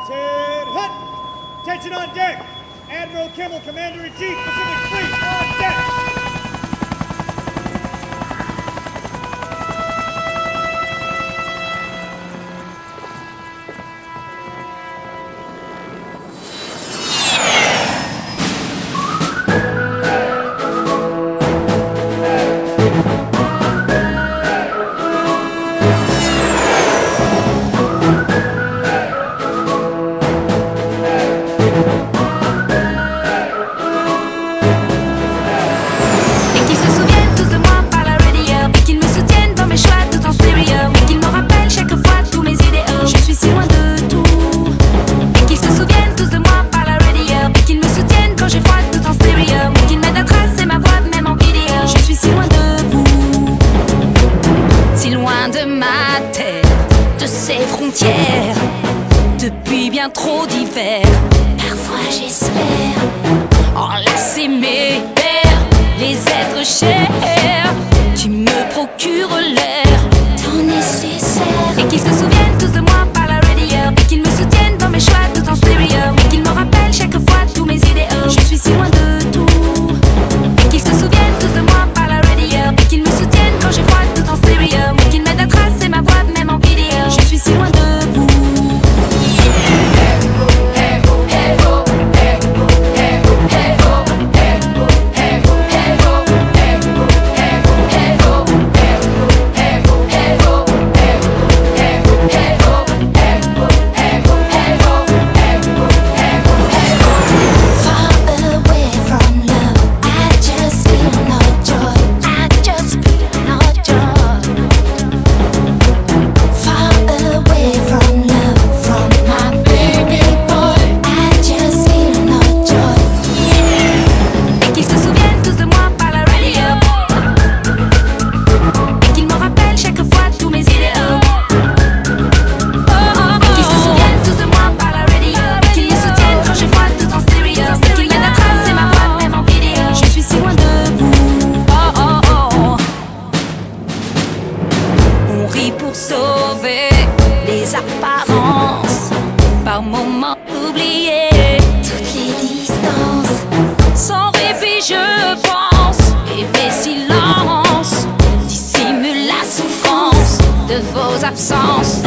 Captain Hunt! Attention on deck! Admiral Kimmel, Commander-in-Chief, Pacific Fleet, on deck! Et qu'ils se souviennent tous de moi par la radio. Et qu'ils me soutiennent dans mes choix tout en stéréo. Et qu'ils me rappellent chaque fois tous mes idéaux. Je suis si loin de tout. Et qu'ils se souviennent tous de moi par la radio. Et qu'ils me soutiennent quand j'ai froid tout en stéréo. Et qu'ils m'aident à tracer ma voix même en vidéo. Je suis si loin de vous, si loin de ma tête, de ses frontières, depuis bien trop d'hivers. Parfois j'espère enlacer mes pères, les êtres chers qui me procurent l'air tant nécessaire. Et qu'ils se souviennent tous de moi par la radio. Et qu'ils me soutiennent dans mes choix tout en stéréo. Et qu'ils me rappellent chaque fois tous mes idéaux. Je suis si loin de tout. Et qu'ils se souviennent tous de moi par la radio. Et qu'ils me soutiennent quand j'ai froid tout en stéréo. Et qu'ils m'aident à tracer ma voix même en vidéo. Je suis si loin de vous. Pour sauver les apparences, par moments oublier toutes les distances. Sans répit je pense, et mes silences dissimulent la souffrance de vos absences.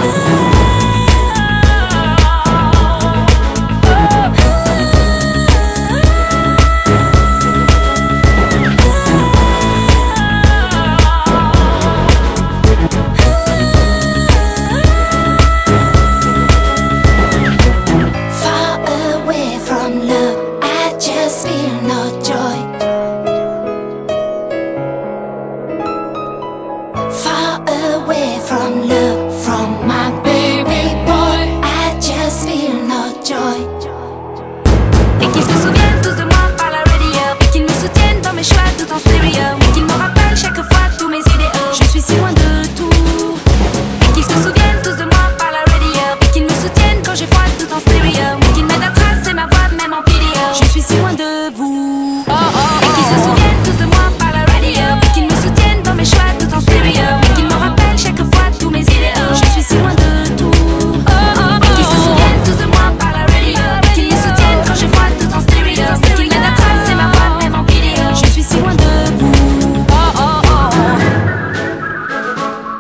Et qu'ils se souviennent tous de moi par la radio. Et qu'ils me soutiennent dans mes choix tout en stéréo. Et qu'ils me rappellent chaque fois tous mes idéaux. Je suis si loin de tout. Et qu'ils se souviennent tous de moi par la radio. Et qu'ils me soutiennent quand j'ai froid tout en stéréo. Et qu'ils m'aident à tracer ma voix même en vidéo. Je suis si loin de vous. Et qu'ils se souviennent tous de moi par la radio. Et qu'ils me soutiennent dans mes choix tout en stéréo. Et qu'ils me rappellent chaque fois tous mes idéaux. Je suis si loin de tout. Et qu'ils se souviennent tous de moi par la radio. Et qu'ils me soutiennent quand j'ai froid tout en stéréo. Et qu'ils m'aident à tracer ma voix même en vidéo. Je suis si loin de vous.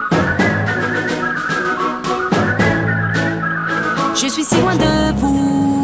Je suis si loin de vous.